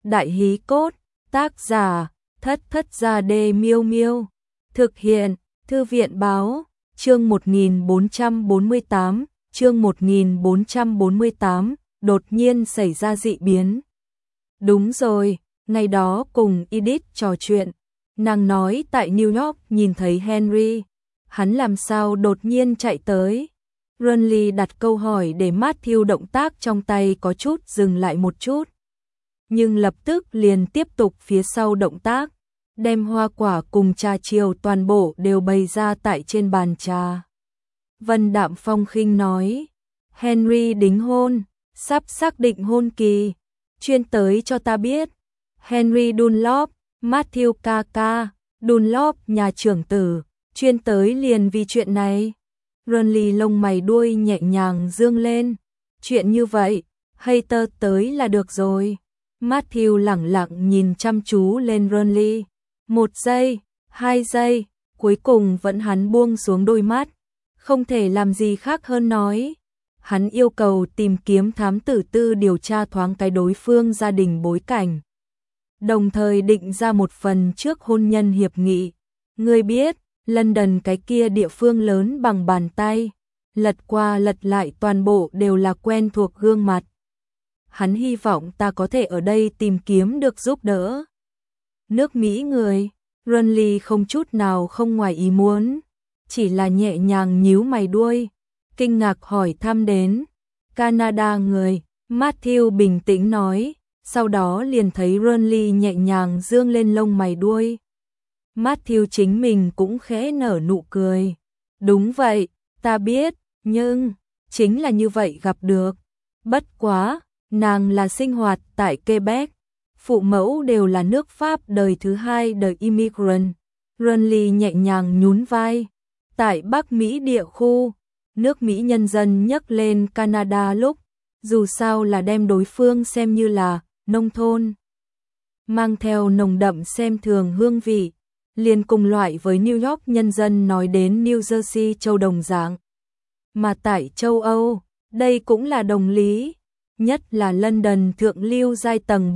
Đại hí cốt, tác giả, Thất Thất Gia Đê Miêu Miêu. Thực hiện, Thư viện báo, chương 1448, chương 1448, đột nhiên xảy ra dị biến. Đúng rồi, ngày đó cùng Edith trò chuyện, nàng nói tại New York nhìn thấy Henry, hắn làm sao đột nhiên chạy tới. Runley đặt câu hỏi để Matthew động tác trong tay có chút dừng lại một chút, nhưng lập tức liền tiếp tục phía sau động tác, đem hoa quả cùng trà chiều toàn bộ đều bày ra tại trên bàn trà. Vân đạm phong khinh nói, Henry đính hôn, sắp xác định hôn kỳ, chuyên tới cho ta biết. Henry Dunlop, Matthew ca, Dunlop nhà trưởng tử, chuyên tới liền vì chuyện này. Runley lông mày đuôi nhẹ nhàng dương lên, chuyện như vậy, Hater tới là được rồi. Matthew lẳng lặng nhìn chăm chú lên Runley, 1 giây, 2 giây, cuối cùng vẫn hắn buông xuống đôi mắt, không thể làm gì khác hơn nói. Hắn yêu cầu tìm kiếm thám tử tư điều tra thoáng cái đối phương gia đình bối cảnh, đồng thời định ra một phần trước hôn nhân hiệp nghị. Ngươi biết, London cái kia địa phương lớn bằng bàn tay, lật qua lật lại toàn bộ đều là quen thuộc gương mặt. Hắn hy vọng ta có thể ở đây tìm kiếm được giúp đỡ. Nước Mỹ người, Runley không chút nào không ngoài ý muốn, chỉ là nhẹ nhàng nhíu mày đuôi, kinh ngạc hỏi thăm đến. Canada người, Matthew bình tĩnh nói, sau đó liền thấy Runley nhẹ nhàng dương lên lông mày đuôi. Matthew chính mình cũng khẽ nở nụ cười. Đúng vậy, ta biết, nhưng chính là như vậy gặp được. Bất quá, nàng là sinh hoạt tại Quebec, phụ mẫu đều là nước Pháp đời thứ 2 đời immigrant. Runley nhẹ nhàng nhún vai. Tại Bắc Mỹ địa khu, nước Mỹ nhân dân nhắc lên Canada lúc, dù sao là đem đối phương xem như là nông thôn, mang theo nồng đậm xem thường hương vị, liền cùng loại với New York nhân dân nói đến New Jersey châu đồng dạng. Mà tại châu Âu, đây cũng là đồng lý, nhất là London thượng lưu giai tầng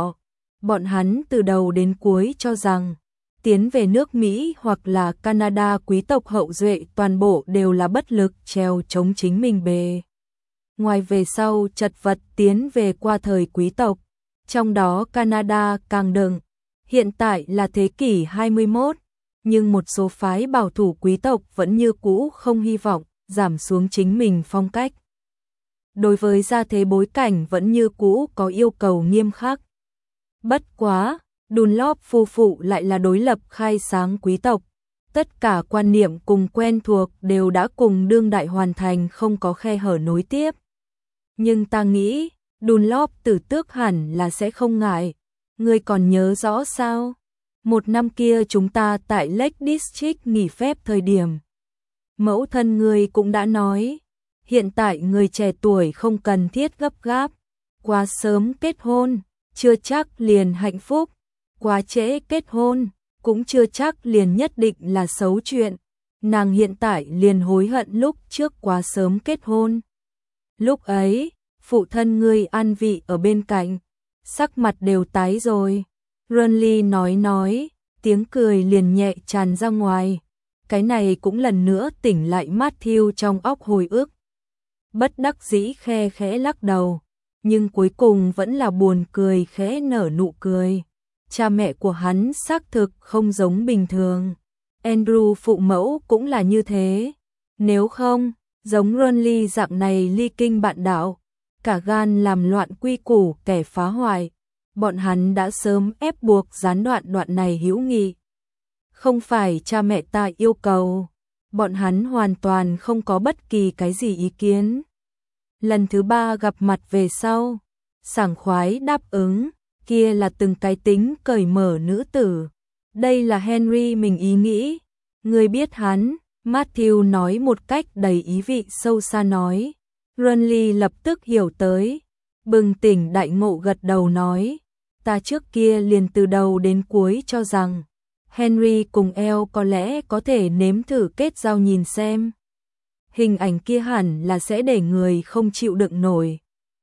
bọn hắn từ đầu đến cuối cho rằng tiến về nước Mỹ hoặc là Canada quý tộc hậu duệ toàn bộ đều là bất lực trèo chống chính mình bề ngoài về sau chật vật tiến về qua thời quý tộc, trong đó Canada càng đừng. Hiện tại là thế kỷ 21, nhưng một số phái bảo thủ quý tộc vẫn như cũ không hy vọng giảm xuống chính mình phong cách. Đối với gia thế bối cảnh vẫn như cũ có yêu cầu nghiêm khắc. Bất quá, Dunlop phu phụ lại là đối lập khai sáng quý tộc. Tất cả quan niệm cùng quen thuộc đều đã cùng đương đại hoàn thành, không có khe hở nối tiếp. Nhưng ta nghĩ, Dunlop tử tước hẳn là sẽ không ngại. Ngươi còn nhớ rõ sao? Một năm kia chúng ta tại Lake District nghỉ phép thời điểm, mẫu thân ngươi cũng đã nói, hiện tại người trẻ tuổi không cần thiết gấp gáp, quá sớm kết hôn, chưa chắc liền hạnh phúc, quá trễ kết hôn, cũng chưa chắc liền nhất định là xấu chuyện. Nàng hiện tại liền hối hận lúc trước quá sớm kết hôn. Lúc ấy, phụ thân ngươi an vị ở bên cạnh, sắc mặt đều tái rồi. Runley nói, tiếng cười liền nhẹ tràn ra ngoài. Cái này cũng lần nữa tỉnh lại Matthew trong óc hồi ức. Bất đắc dĩ khe khẽ lắc đầu, nhưng cuối cùng vẫn là buồn cười khẽ nở nụ cười. Cha mẹ của hắn xác thực không giống bình thường. Andrew phụ mẫu cũng là như thế. Nếu không, giống Runley dạng này ly kinh bạn đạo, cả gan làm loạn quy củ kẻ phá hoại, bọn hắn đã sớm ép buộc gián đoạn này hữu nghị. Không phải cha mẹ ta yêu cầu, bọn hắn hoàn toàn không có bất kỳ cái gì ý kiến. Lần thứ 3 gặp mặt về sau, sảng khoái đáp ứng, kia là từng cái tính cởi mở nữ tử. Đây là Henry mình ý nghĩ. Người biết hắn, Matthew nói một cách đầy ý vị sâu xa nói. Runley lập tức hiểu tới, bừng tỉnh đại ngộ gật đầu nói, ta trước kia liền từ đầu đến cuối cho rằng Henry cùng Elle có lẽ có thể nếm thử kết giao nhìn xem. Hình ảnh kia hẳn là sẽ để người không chịu đựng nổi.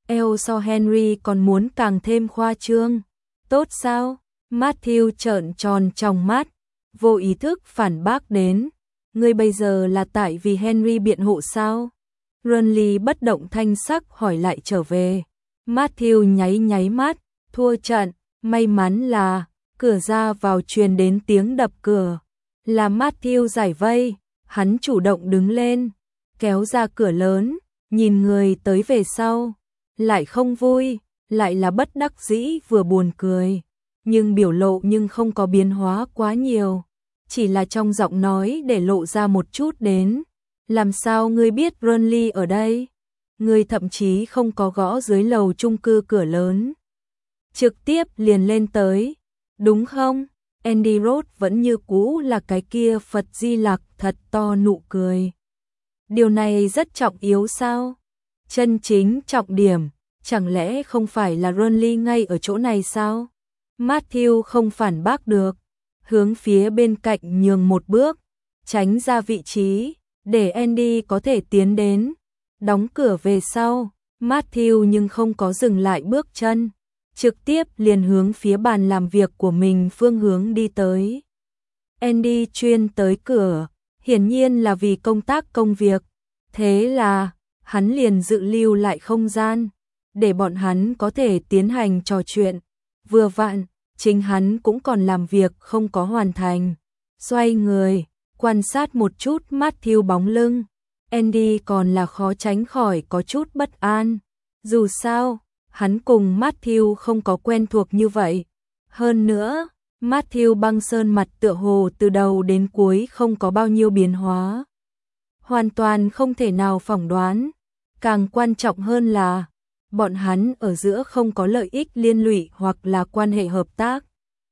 eo so Henry còn muốn càng thêm khoa trương. Tốt sao? Matthew trợn tròn tròng mắt, vô ý thức phản bác đến. Ngươi bây giờ là tại vì Henry biện hộ sao? Ronly bất động thanh sắc hỏi lại trở về. Matthew nháy mắt, thua trận, may mắn là cửa ra vào truyền đến tiếng đập cửa. Là Matthew giải vây, hắn chủ động đứng lên, kéo ra cửa lớn, nhìn người tới về sau, lại không vui, lại là bất đắc dĩ vừa buồn cười, nhưng biểu lộ nhưng không có biến hóa quá nhiều, chỉ là trong giọng nói để lộ ra một chút đến. Làm sao ngươi biết Ronly ở đây? Ngươi thậm chí không có gõ dưới lầu chung cư cửa lớn, trực tiếp liền lên tới, đúng không? Andy Roth vẫn như cũ là cái kia Phật Di Lặc thật to nụ cười. Điều này rất trọng yếu sao? Chân chính trọng điểm, chẳng lẽ không phải là Ronly ngay ở chỗ này sao? Matthew không phản bác được, hướng phía bên cạnh nhường một bước, tránh ra vị trí, để Andy có thể tiến đến. Đóng cửa về sau, Matthew nhưng không có dừng lại bước chân, trực tiếp liền hướng phía bàn làm việc của mình phương hướng đi tới. Andy chuyên tới cửa, hiển nhiên là vì công tác công việc, thế là hắn liền dự lưu lại không gian, để bọn hắn có thể tiến hành trò chuyện. Vừa vặn, chính hắn cũng còn làm việc không có hoàn thành. Xoay người, quan sát một chút Matthew bóng lưng, Andy còn là khó tránh khỏi có chút bất an. Dù sao, hắn cùng Matthew không có quen thuộc như vậy. Hơn nữa, Matthew băng sơn mặt tựa hồ từ đầu đến cuối không có bao nhiêu biến hóa. Hoàn toàn không thể nào phỏng đoán. Càng quan trọng hơn là, bọn hắn ở giữa không có lợi ích liên lụy hoặc là quan hệ hợp tác.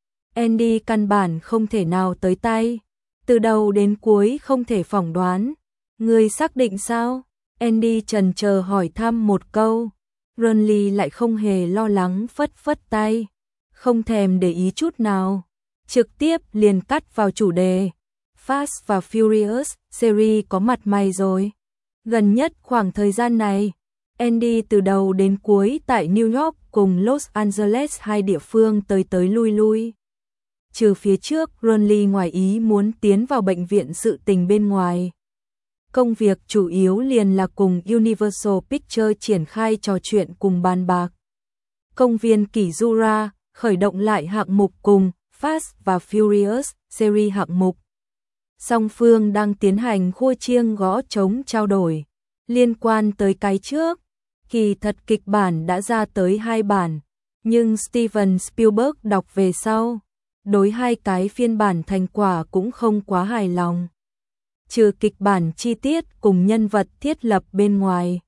Andy căn bản không thể nào tới tay. Từ đầu đến cuối không thể phỏng đoán. Ngươi xác định sao? Andy chần chờ hỏi thăm một câu. Ronly lại không hề lo lắng phất phất tay, không thèm để ý chút nào, trực tiếp liền cắt vào chủ đề. Fast và Furious series có mặt mày rồi. Gần nhất khoảng thời gian này, Andy từ đầu đến cuối tại New York cùng Los Angeles hai địa phương tới lui lui. Trừ phía trước, Ronly ngoài ý muốn tiến vào bệnh viện sự tình bên ngoài. Công việc chủ yếu liền là cùng Universal Pictures triển khai trò chuyện cùng bàn bạc. Công viên Kỷ Jura khởi động lại hạng mục cùng Fast và Furious series hạng mục. Song phương đang tiến hành khua chiêng gõ trống trao đổi. Liên quan tới cái trước, kỳ thật kịch bản đã ra tới 2 bản, nhưng Steven Spielberg đọc về sau, đối 2 cái phiên bản thành quả cũng không quá hài lòng. Trừ kịch bản chi tiết cùng nhân vật thiết lập bên ngoài,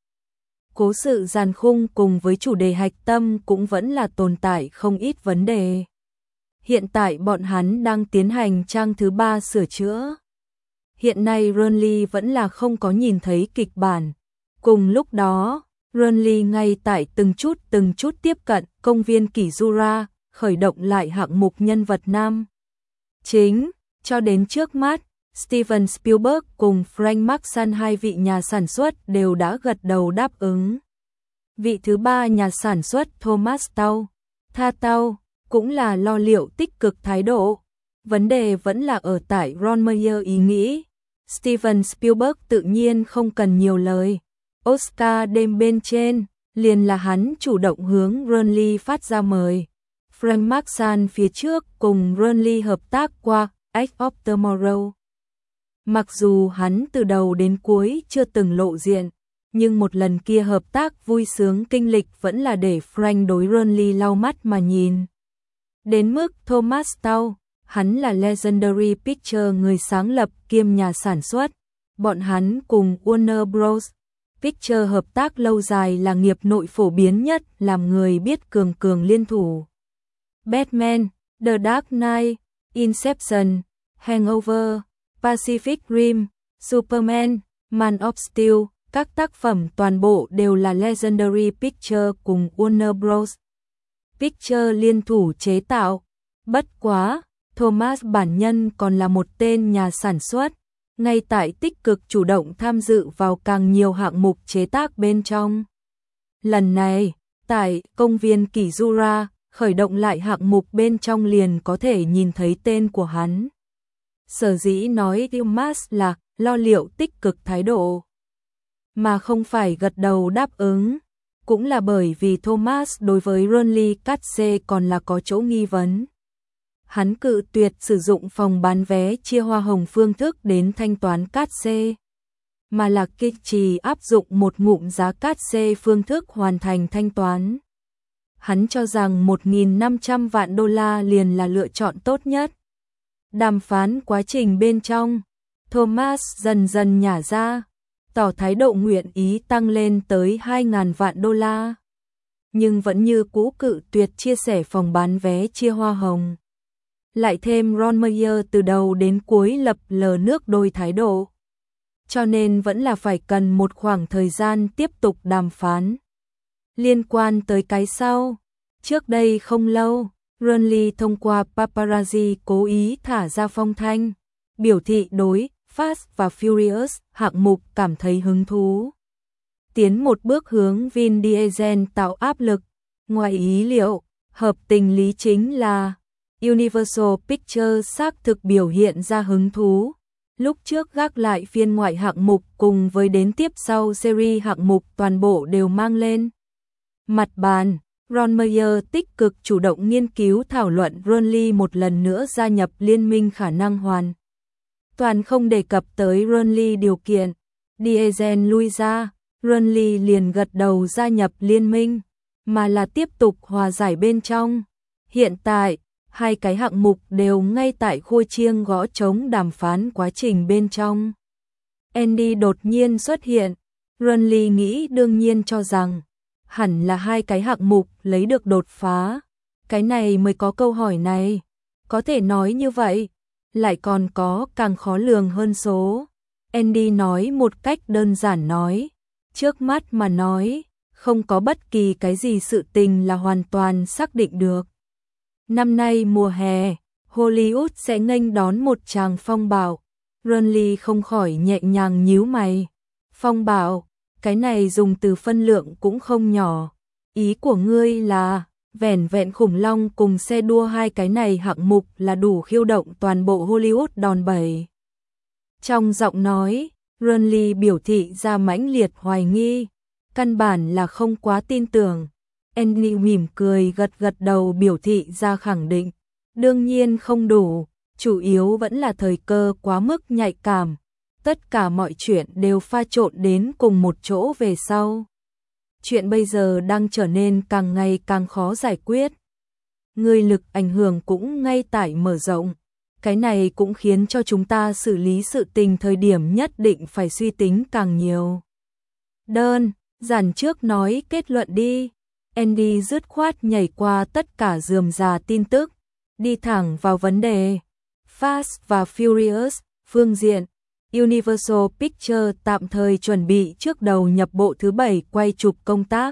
cố sự dàn khung cùng với chủ đề hạch tâm cũng vẫn là tồn tại không ít vấn đề. Hiện tại bọn hắn đang tiến hành trang thứ 3 sửa chữa. Hiện nay Ronly vẫn là không có nhìn thấy kịch bản. Cùng lúc đó, Ronly ngay tại từng chút tiếp cận công viên Kỷ Jura, khởi động lại hạng mục nhân vật nam chính, cho đến trước mắt. Steven Spielberg cùng Frank Maxson hai vị nhà sản xuất đều đã gật đầu đáp ứng. Vị thứ 3 nhà sản xuất Thomas Tao cũng là lo liệu tích cực thái độ. Vấn đề vẫn là ở tại Ron Meyer ý nghĩ. Steven Spielberg tự nhiên không cần nhiều lời. Oscar đêm bên trên, liền là hắn chủ động hướng Ronly phát ra mời. Frank Maxson phía trước cùng Ronly hợp tác qua Edge of Tomorrow. Mặc dù hắn từ đầu đến cuối chưa từng lộ diện, nhưng một lần kia hợp tác vui sướng kinh lịch vẫn là để Frank đối Ronly lau mắt mà nhìn. Đến mức Thomas Tao, hắn là Legendary Pictures người sáng lập kiêm nhà sản xuất, bọn hắn cùng Warner Bros. Pictures hợp tác lâu dài là nghiệp nội phổ biến nhất, làm người biết cường liên thủ. Batman, The Dark Knight, Inception, Hangover, Pacific Rim, Superman, Man of Steel, các tác phẩm toàn bộ đều là Legendary Pictures cùng Warner Bros. Pictures liên thủ chế tạo. Bất quá, Thomas bản nhân còn là một tên nhà sản xuất, ngay tại tích cực chủ động tham dự vào càng nhiều hạng mục chế tác bên trong. Lần này, tại công viên Kizura, khởi động lại hạng mục bên trong liền có thể nhìn thấy tên của hắn. Sở dĩ nói Thomas là lo liệu tích cực thái độ, mà không phải gật đầu đáp ứng, cũng là bởi vì Thomas đối với Ronly Katse còn là có chỗ nghi vấn. Hắn cự tuyệt sử dụng phòng bán vé chia hoa hồng phương thức đến thanh toán Katse, mà là kiên trì áp dụng một ngụm giá Katse phương thức hoàn thành thanh toán. Hắn cho rằng 1.500 vạn đô la liền là lựa chọn tốt nhất. Đàm phán quá trình bên trong, Thomas dần dần nhả ra, tỏ thái độ nguyện ý tăng lên tới 2.000 vạn đô la, nhưng vẫn như cũ cự tuyệt chia sẻ phòng bán vé chia hoa hồng. Lại thêm Ron Meyer từ đầu đến cuối lập lờ nước đôi thái độ, cho nên vẫn là phải cần một khoảng thời gian tiếp tục đàm phán. Liên quan tới cái sau, trước đây không lâu, Ronly thông qua paparazzi cố ý thả ra phong thanh, biểu thị đối Fast và Furious hạng mục cảm thấy hứng thú. Tiến một bước hướng Vin Diesel tạo áp lực, ngoài ý liệu, hợp tình lý chính là Universal Pictures xác thực biểu hiện ra hứng thú. Lúc trước gác lại phiên ngoại hạng mục cùng với đến tiếp sau series hạng mục toàn bộ đều mang lên mặt bàn. Ron Meyer tích cực chủ động nghiên cứu thảo luận Ronly một lần nữa gia nhập liên minh khả năng hoàn toàn không đề cập tới Ronly điều kiện. Diesel lui ra, Ronly liền gật đầu gia nhập liên minh, mà là tiếp tục hòa giải bên trong. Hiện tại, hai cái hạng mục đều ngay tại khuôn chiêng gõ trống đàm phán quá trình bên trong. Andy đột nhiên xuất hiện, Ronly nghĩ đương nhiên cho rằng hẳn là hai cái hạng mục lấy được đột phá, cái này mới có câu hỏi này. Có thể nói như vậy, lại còn có càng khó lường hơn số. Andy nói một cách đơn giản nói, trước mắt mà nói, không có bất kỳ cái gì sự tình là hoàn toàn xác định được. Năm nay mùa hè, Hollywood sẽ nghênh đón một tràng phong bạo. Ronly không khỏi nhẹ nhàng nhíu mày. Phong bạo, cái này dùng từ phân lượng cũng không nhỏ. Ý của ngươi là, vẻn vẹn khủng long cùng xe đua hai cái này hạng mục là đủ khiêu động toàn bộ Hollywood đòn bẩy. Trong giọng nói, Ronly biểu thị ra mãnh liệt hoài nghi, căn bản là không quá tin tưởng. Andy mỉm cười gật gật đầu biểu thị ra khẳng định, đương nhiên không đủ, chủ yếu vẫn là thời cơ quá mức nhạy cảm, tất cả mọi chuyện đều pha trộn đến cùng một chỗ về sau. Chuyện bây giờ đang trở nên càng ngày càng khó giải quyết. Người lực ảnh hưởng cũng ngay tại mở rộng, cái này cũng khiến cho chúng ta xử lý sự tình thời điểm nhất định phải suy tính càng nhiều. Đơn giản trước nói kết luận đi. Andy dứt khoát nhảy qua tất cả rườm rà tin tức, đi thẳng vào vấn đề. Fast và Furious, phương diện, Universal Pictures tạm thời chuẩn bị trước đầu nhập bộ thứ 7 quay chụp công tác.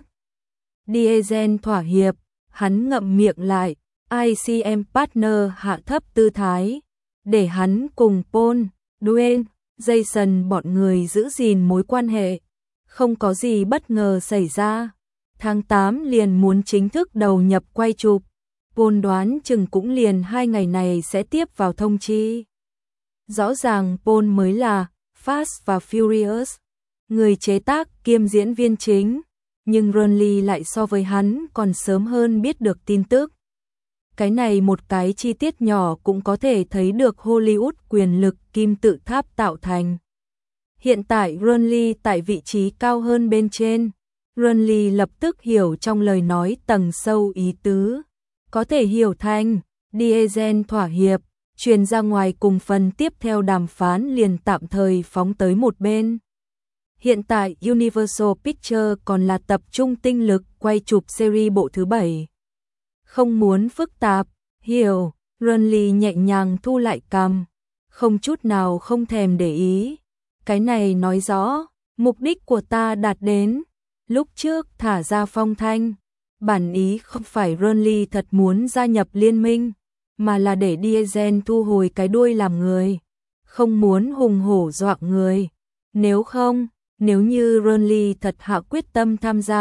Diesel thỏa hiệp, hắn ngậm miệng lại, ICM partner hạ thấp tư thái, để hắn cùng Paul, Dwayne, Jason bọn người giữ gìn mối quan hệ, không có gì bất ngờ xảy ra. Tháng 8 liền muốn chính thức đầu nhập quay chụp, Paul đoán chừng cũng liền 2 ngày này sẽ tiếp vào thông chi. Rõ ràng Paul mới là Fast và Furious, người chế tác kiêm diễn viên chính, nhưng Ronly lại so với hắn còn sớm hơn biết được tin tức. Cái này một cái chi tiết nhỏ cũng có thể thấy được Hollywood quyền lực kim tự tháp tạo thành. Hiện tại Ronly tại vị trí cao hơn bên trên. Ronly lập tức hiểu trong lời nói tầng sâu ý tứ. Có thể hiểu thành, Diesel thỏa hiệp, truyền ra ngoài cùng phần tiếp theo đàm phán liền tạm thời phóng tới một bên. Hiện tại Universal Pictures còn là tập trung tinh lực quay chụp series bộ thứ 7. Không muốn phức tạp, hiểu, Ronly nhẹ nhàng thu lại cằm, không chút nào không thèm để ý. Cái này nói rõ, mục đích của ta đạt đến. Lúc trước thả ra phong thanh, bản ý không phải Ronly thật muốn gia nhập liên minh, mà là để Diesel thu hồi cái đuôi làm người, không muốn hùng hổ dọa người. Nếu không, nếu như Ronly thật hạ quyết tâm tham gia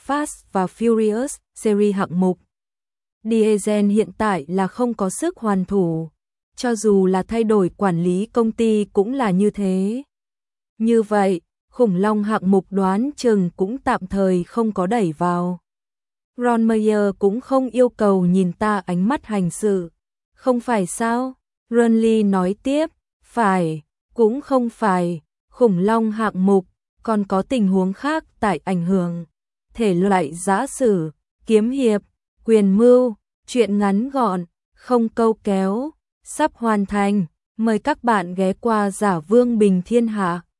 Fast và Furious series hạng mục. Diesel hiện tại là không có sức hoàn thủ, cho dù là thay đổi quản lý công ty cũng là như thế. Như vậy, khủng long hạng mục đoán chừng cũng tạm thời không có đẩy vào. Ron Meyer cũng không yêu cầu nhìn ta ánh mắt hành sự. Không phải sao? Renly nói tiếp, phải, cũng không phải, khủng long hạng mục, còn có tình huống khác tại ảnh hưởng. Thể loại giã sử, kiếm hiệp, quyền mưu, truyện ngắn gọn, không câu kéo, sắp hoàn thành. Mời các bạn ghé qua Giả Vương Bình Thiên Hạ.